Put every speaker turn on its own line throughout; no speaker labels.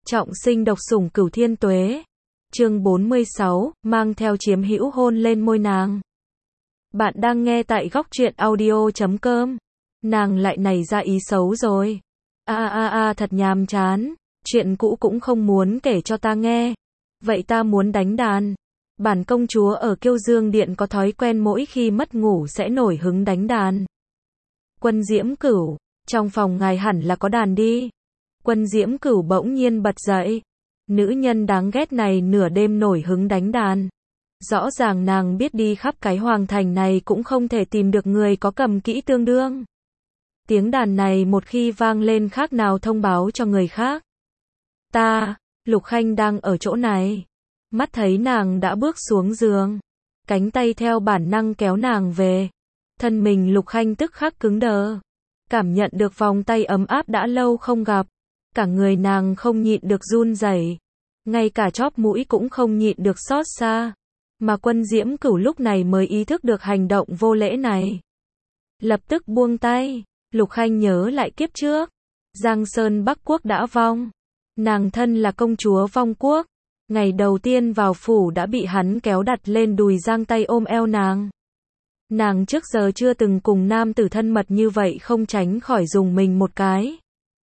Trọng sinh độc sủng Cửu Thiên Tuế. Chương 46, mang theo chiếm hữu hôn lên môi nàng. Bạn đang nghe tại góc truyện audio.com. Nàng lại nảy ra ý xấu rồi. Thật nhàm chán, chuyện cũ cũng không muốn kể cho ta nghe. Vậy ta muốn đánh đàn. Bản công chúa ở Kiêu Dương Điện có thói quen mỗi khi mất ngủ sẽ nổi hứng đánh đàn. Quân Diễm Cửu, trong phòng ngài hẳn là có đàn đi. Quân Diễm Cửu bỗng nhiên bật dậy. Nữ nhân đáng ghét này nửa đêm nổi hứng đánh đàn. Rõ ràng nàng biết đi khắp cái hoàng thành này cũng không thể tìm được người có cầm kỹ tương đương. Tiếng đàn này một khi vang lên khác nào thông báo cho người khác. Lục Khanh đang ở chỗ này. Mắt thấy nàng đã bước xuống giường. Cánh tay theo bản năng kéo nàng về. Thân mình Lục Khanh tức khắc cứng đờ. Cảm nhận được vòng tay ấm áp đã lâu không gặp. Cả người nàng không nhịn được run rẩy, ngay cả chóp mũi cũng không nhịn được xót xa. Mà Quân Diễm Cửu lúc này mới ý thức được hành động vô lễ này. Lập tức buông tay. Lục Khanh nhớ lại kiếp trước. Giang Sơn Bắc Quốc đã vong. Nàng thân là công chúa vong quốc. Ngày đầu tiên vào phủ đã bị hắn kéo đặt lên đùi giang tay ôm eo nàng. Nàng trước giờ chưa từng cùng nam tử thân mật như vậy, không tránh khỏi dùng mình một cái.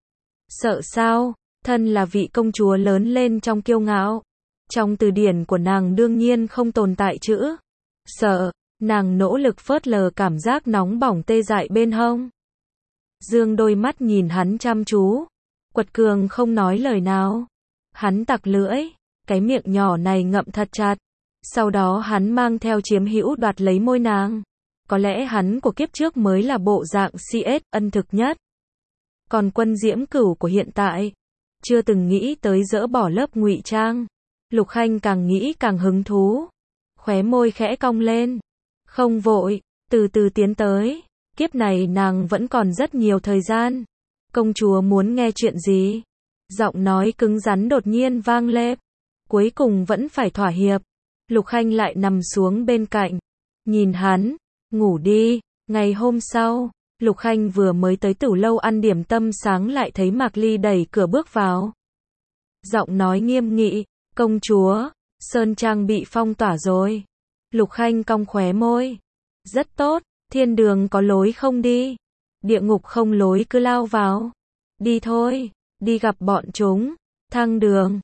Sợ sao? Thân là vị công chúa lớn lên trong kiêu ngạo. Trong từ điển của nàng đương nhiên không tồn tại chữ sợ. Nàng nỗ lực phớt lờ cảm giác nóng bỏng tê dại bên hông. Dương đôi mắt nhìn hắn chăm chú. Quật cường không nói lời nào. Hắn tặc lưỡi. Cái miệng nhỏ này ngậm thật chặt. Sau đó hắn mang theo chiếm hữu đoạt lấy môi nàng. Có lẽ hắn của kiếp trước mới là bộ dạng CS ân thực nhất. Còn Quân Diễm Cửu của hiện tại, chưa từng nghĩ tới dỡ bỏ lớp ngụy trang. Lục Khanh càng nghĩ càng hứng thú. Khóe môi khẽ cong lên. Không vội, từ từ tiến tới. Kiếp này nàng vẫn còn rất nhiều thời gian. Công chúa muốn nghe chuyện gì? Giọng nói cứng rắn đột nhiên vang lên. Cuối cùng vẫn phải thỏa hiệp. Lục Khanh lại nằm xuống bên cạnh. Nhìn hắn, ngủ đi. Ngày hôm sau, Lục Khanh vừa mới tới Tửu Lâu ăn điểm tâm sáng lại thấy Mạc Ly đẩy cửa bước vào. Giọng nói nghiêm nghị, công chúa, Sơn Trang bị phong tỏa rồi. Lục Khanh cong khóe môi. Rất tốt, thiên đường có lối không đi. Địa ngục không lối cứ lao vào. Đi thôi, đi gặp bọn chúng. Thăng đường,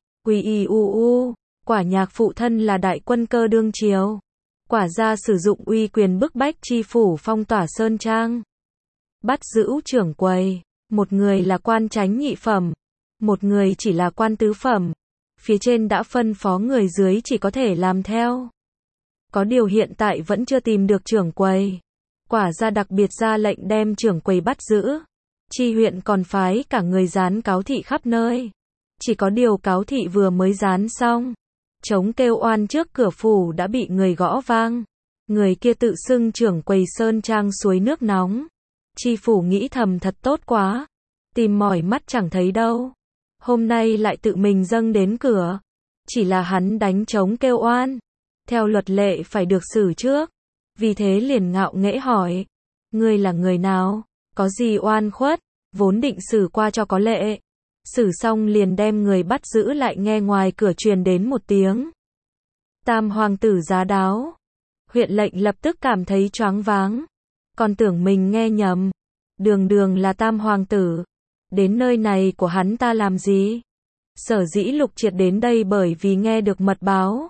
quả nhạc phụ thân là đại quân cơ đương triều. Quả ra sử dụng uy quyền bức bách chi phủ phong tỏa Sơn Trang. Bắt giữ trưởng quầy, một người là quan chánh nhị phẩm, một người chỉ là quan tứ phẩm. Phía trên đã phân phó người dưới chỉ có thể làm theo. Có điều hiện tại vẫn chưa tìm được trưởng quầy. Quả ra đặc biệt ra lệnh đem trưởng quầy bắt giữ. Chi huyện còn phái cả người dán cáo thị khắp nơi. Chỉ có điều cáo thị vừa mới dán xong, trống kêu oan trước cửa phủ đã bị người gõ vang. Người kia tự xưng trưởng quầy Sơn Trang suối nước nóng. Chi phủ nghĩ thầm thật tốt quá. Tìm mỏi mắt chẳng thấy đâu. Hôm nay lại tự mình dâng đến cửa. Chỉ là hắn đánh trống kêu oan. Theo luật lệ phải được xử trước. Vì thế liền ngạo nghễ hỏi. Ngươi là người nào? Có gì oan khuất? Vốn định xử qua cho có lệ. Xử xong liền đem người bắt giữ lại, nghe ngoài cửa truyền đến một tiếng. Tam hoàng tử giá đáo. Huyện lệnh lập tức cảm thấy choáng váng. Còn tưởng mình nghe nhầm. Đường là tam hoàng tử. Đến nơi này của hắn ta làm gì? Sở dĩ Lục Triệt đến đây bởi vì nghe được mật báo.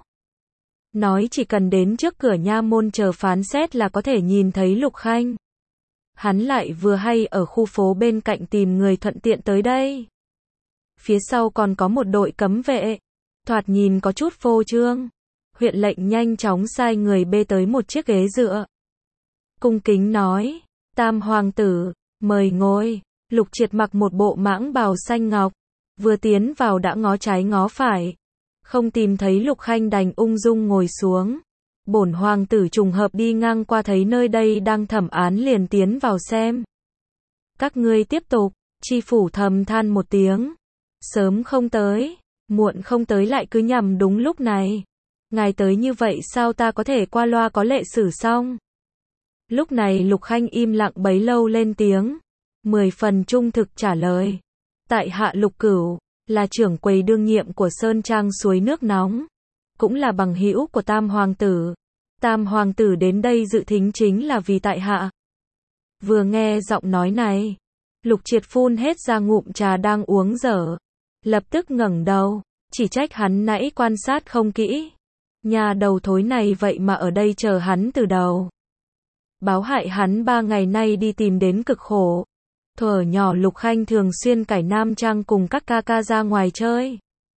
Nói chỉ cần đến trước cửa nha môn chờ phán xét là có thể nhìn thấy Lục Khanh. Hắn lại vừa hay ở khu phố bên cạnh tìm người thuận tiện tới đây. Phía sau còn có một đội cấm vệ. Thoạt nhìn có chút phô trương. Huyện lệnh nhanh chóng sai người bê tới một chiếc ghế dựa. Cung kính nói. Tam hoàng tử, mời ngồi. Lục Triệt mặc một bộ mãng bào xanh ngọc. Vừa tiến vào đã ngó trái ngó phải. Không tìm thấy Lục Khanh đành ung dung ngồi xuống. Bổn hoàng tử trùng hợp đi ngang qua thấy nơi đây đang thẩm án liền tiến vào xem. Các ngươi tiếp tục. Chi phủ thầm than một tiếng. Sớm không tới, muộn không tới lại cứ nhằm đúng lúc này. Ngài tới như vậy sao ta có thể qua loa có lệ xử xong? Lúc này Lục Khanh im lặng bấy lâu lên tiếng. 10 phần trung thực trả lời. Tại hạ Lục Cửu, là trưởng quầy đương nhiệm của Sơn Trang suối nước nóng, cũng là bằng hữu của Tam Hoàng tử. Tam Hoàng tử đến đây dự thính chính là vì tại hạ. Vừa nghe giọng nói này, Lục Triệt phun hết ra ngụm trà đang uống dở, lập tức ngẩng đầu, chỉ trách hắn nãy quan sát không kỹ. Nhà đầu thối này vậy mà ở đây chờ hắn từ đầu. Báo hại hắn 3 ngày nay đi tìm đến cực khổ. Thuở nhỏ Lục Khanh thường xuyên cải nam trang cùng các ca ca ra ngoài chơi.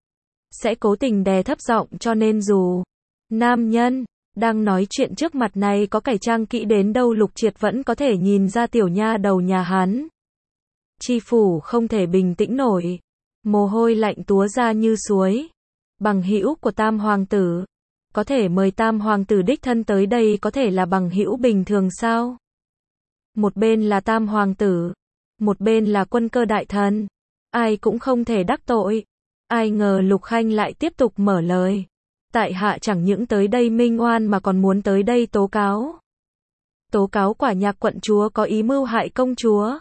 Sẽ cố tình đè thấp giọng cho nên dù nam nhân đang nói chuyện trước mặt này có cải trang kỹ đến đâu Lục Triệt vẫn có thể nhìn ra tiểu nha đầu nhà hắn. Chi phủ không thể bình tĩnh nổi. Mồ hôi lạnh túa ra như suối. Bằng hữu của Tam Hoàng tử. Có thể mời Tam Hoàng tử đích thân tới đây có thể là bằng hữu bình thường sao? Một bên là Tam Hoàng tử, một bên là Quân Cơ đại thần, ai cũng không thể đắc tội. Ai ngờ Lục Khanh lại tiếp tục mở lời. Tại hạ chẳng những tới đây minh oan mà còn muốn tới đây tố cáo. Tố cáo Quả Nhạc quận chúa có ý mưu hại công chúa.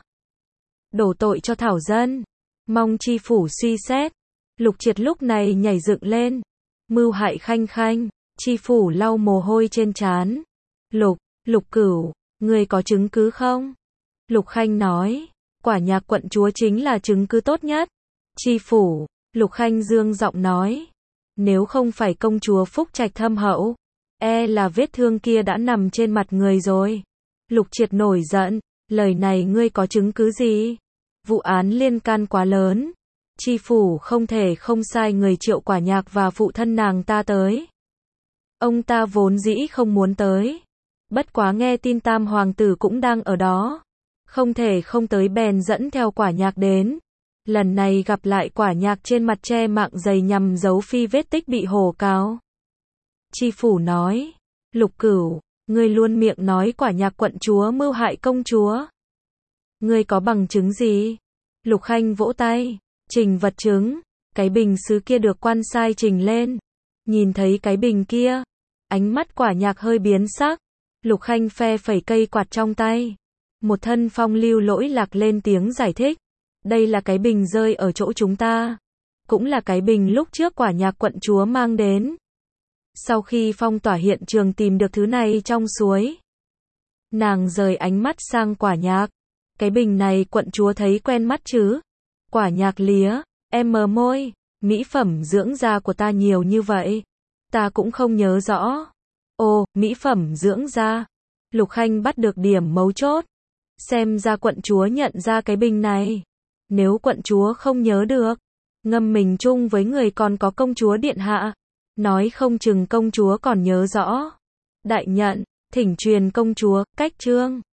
Đổ tội cho thảo dân. Mong chi phủ suy xét. Lục Triệt lúc này nhảy dựng lên. Mưu hại Khanh Khanh. Chi phủ lau mồ hôi trên trán. Lục Cửu, ngươi có chứng cứ không? Lục Khanh nói. Quả Nhạc quận chúa chính là chứng cứ tốt nhất. Chi phủ, Lục Khanh dương giọng nói. Nếu không phải công chúa phúc trạch thâm hậu, là vết thương kia đã nằm trên mặt người rồi. Lục Triệt nổi giận. Lời này ngươi có chứng cứ gì? Vụ án liên can quá lớn. Chi phủ không thể không sai người triệu Quả Nhạc và phụ thân nàng ta tới. Ông ta vốn dĩ không muốn tới. Bất quá nghe tin Tam Hoàng tử cũng đang ở đó. Không thể không tới bèn dẫn theo Quả Nhạc đến. Lần này gặp lại Quả Nhạc trên mặt che mạng dày nhằm giấu phi vết tích bị hổ cáo. Chi phủ nói. Lục Cửu, ngươi luôn miệng nói Quả Nhạc quận chúa mưu hại công chúa. Ngươi có bằng chứng gì? Lục Khanh vỗ tay. Trình vật chứng. Cái bình sứ kia được quan sai trình lên. Nhìn thấy cái bình kia. Ánh mắt Quả Nhạc hơi biến sắc. Lục Khanh phe phẩy cây quạt trong tay. Một thân phong lưu lỗi lạc lên tiếng giải thích. Đây là cái bình rơi ở chỗ chúng ta. Cũng là cái bình lúc trước Quả Nhạc quận chúa mang đến. Sau khi phong tỏa hiện trường tìm được thứ này trong suối. Nàng rời ánh mắt sang Quả Nhạc. Cái bình này quận chúa thấy quen mắt chứ? Quả Nhạc lía, em mờ môi. Mỹ phẩm dưỡng da của ta nhiều như vậy. Ta cũng không nhớ rõ. Ồ, mỹ phẩm dưỡng da. Lục Khanh bắt được điểm mấu chốt. Xem ra quận chúa nhận ra cái bình này. Nếu quận chúa không nhớ được, ngâm mình chung với người còn có công chúa điện hạ. Nói không chừng công chúa còn nhớ rõ. Đại nhận, thỉnh truyền công chúa, cách chương.